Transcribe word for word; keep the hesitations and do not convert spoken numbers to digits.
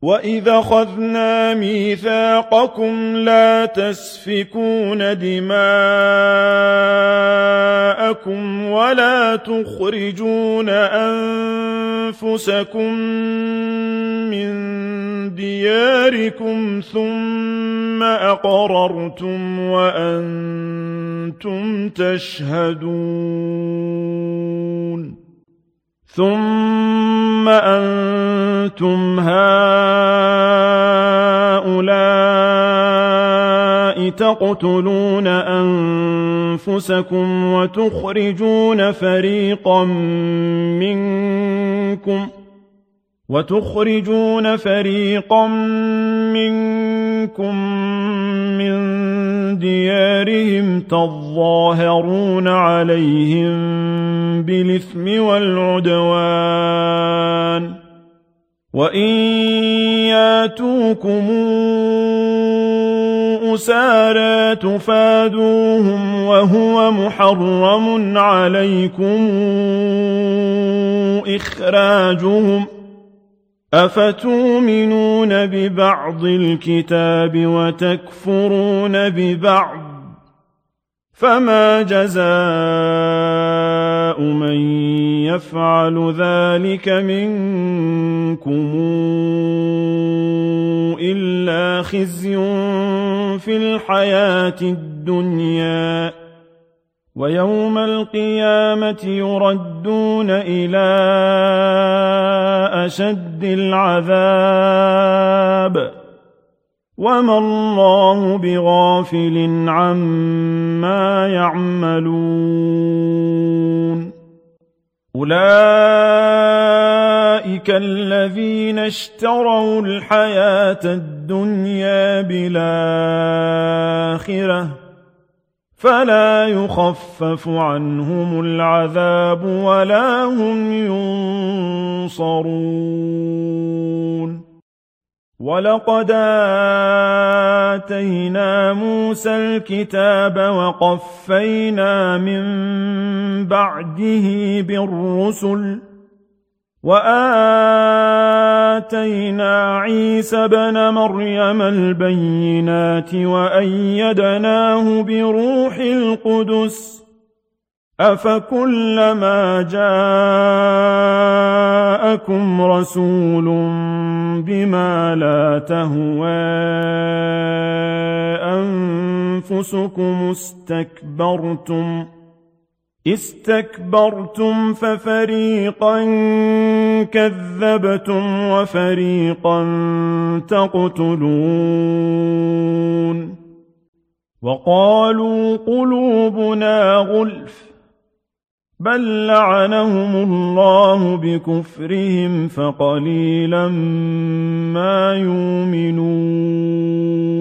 وَإِذْ أَخَذْنَا مِيثَاقَكُمْ لَا تَسْفِكُونَ دِمَاءَكُمْ وَلَا تُخْرِجُونَ أَنفُسَكُم مِّن دِيَارِكُمْ ثُمَّ أَقْرَرْتُمْ وَأَنتُمْ تَشْهَدُونَ ثُمَّ أَنتُمْ هَٰؤُلَاءِ تَقْتُلُونَ أَنفُسَكُمْ وَتُخْرِجُونَ فَرِيقًا مِّنكُمْ وَتُخْرِجُونَ فَرِيقًا مِّنكُم مِّن دِيَارِهِمْ تَظَاهَرُونَ عَلَيْهِم بِالْإِثْمِ وَالْعُدْوَانِ وَإِن يَأْتُوكُمْ أُسَارَىٰ تُفَادُوهُمْ وَهُوَ مُحَرَّمٌ عَلَيْكُمْ إِخْرَاجُهُمْ ۚ أَفَتُؤْمِنُونَ بِبَعْضِ الْكِتَابِ وَتَكْفُرُونَ بِبَعْضٍ ۚ فَمَا جَزَاءُ مَن يَفْعَلُ ذَٰلِكَ مِنكُمْ إِلَّا خِزْيٌ فِي الْحَيَاةِ الدُّنْيَا ۖ وَيَوْمَ الْقِيَامَةِ يُرَدُّونَ إِلَىٰ أَشَدِّ الْعَذَابِ ۗ وَمَا اللَّهُ بِغَافِلٍ عَمَّا يَعْمَلُونَ أُولَٰئِكَ الَّذِينَ اشْتَرَوُا الْحَيَاةَ الدُّنْيَا بِالْآخِرَةِ ۖ فَلَا يُخَفَّفُ عَنْهُمُ الْعَذَابُ وَلَا هُمْ يُنصَرُونَ وَلَقَدْ آتَيْنَا مُوسَى الْكِتَابَ وَقَفَّيْنَا مِن بَعْدِهِ بِالرُّسُلِ ۖ وَآتَيْنَا عِيسَى ابْنَ مَرْيَمَ الْبَيِّنَاتِ وَأَيَّدْنَاهُ بِرُوحِ الْقُدُسِ ۗ أَفَكُلَّمَا جَاءَكُمْ رَسُولٌ بِمَا لَا تَهْوَىٰ أَنفُسُكُمُ اسْتَكْبَرْتُمْ اسْتَكْبَرْتُمْ فَفَرِيقًا كَذَّبْتُمْ وَفَرِيقًا تَقْتُلُونَ وَقَالُوا قُلُوبُنَا غُلْفٌ بَل لَّعَنَهُمُ اللَّهُ بِكُفْرِهِمْ فَقَلِيلًا مَّا يُؤْمِنُونَ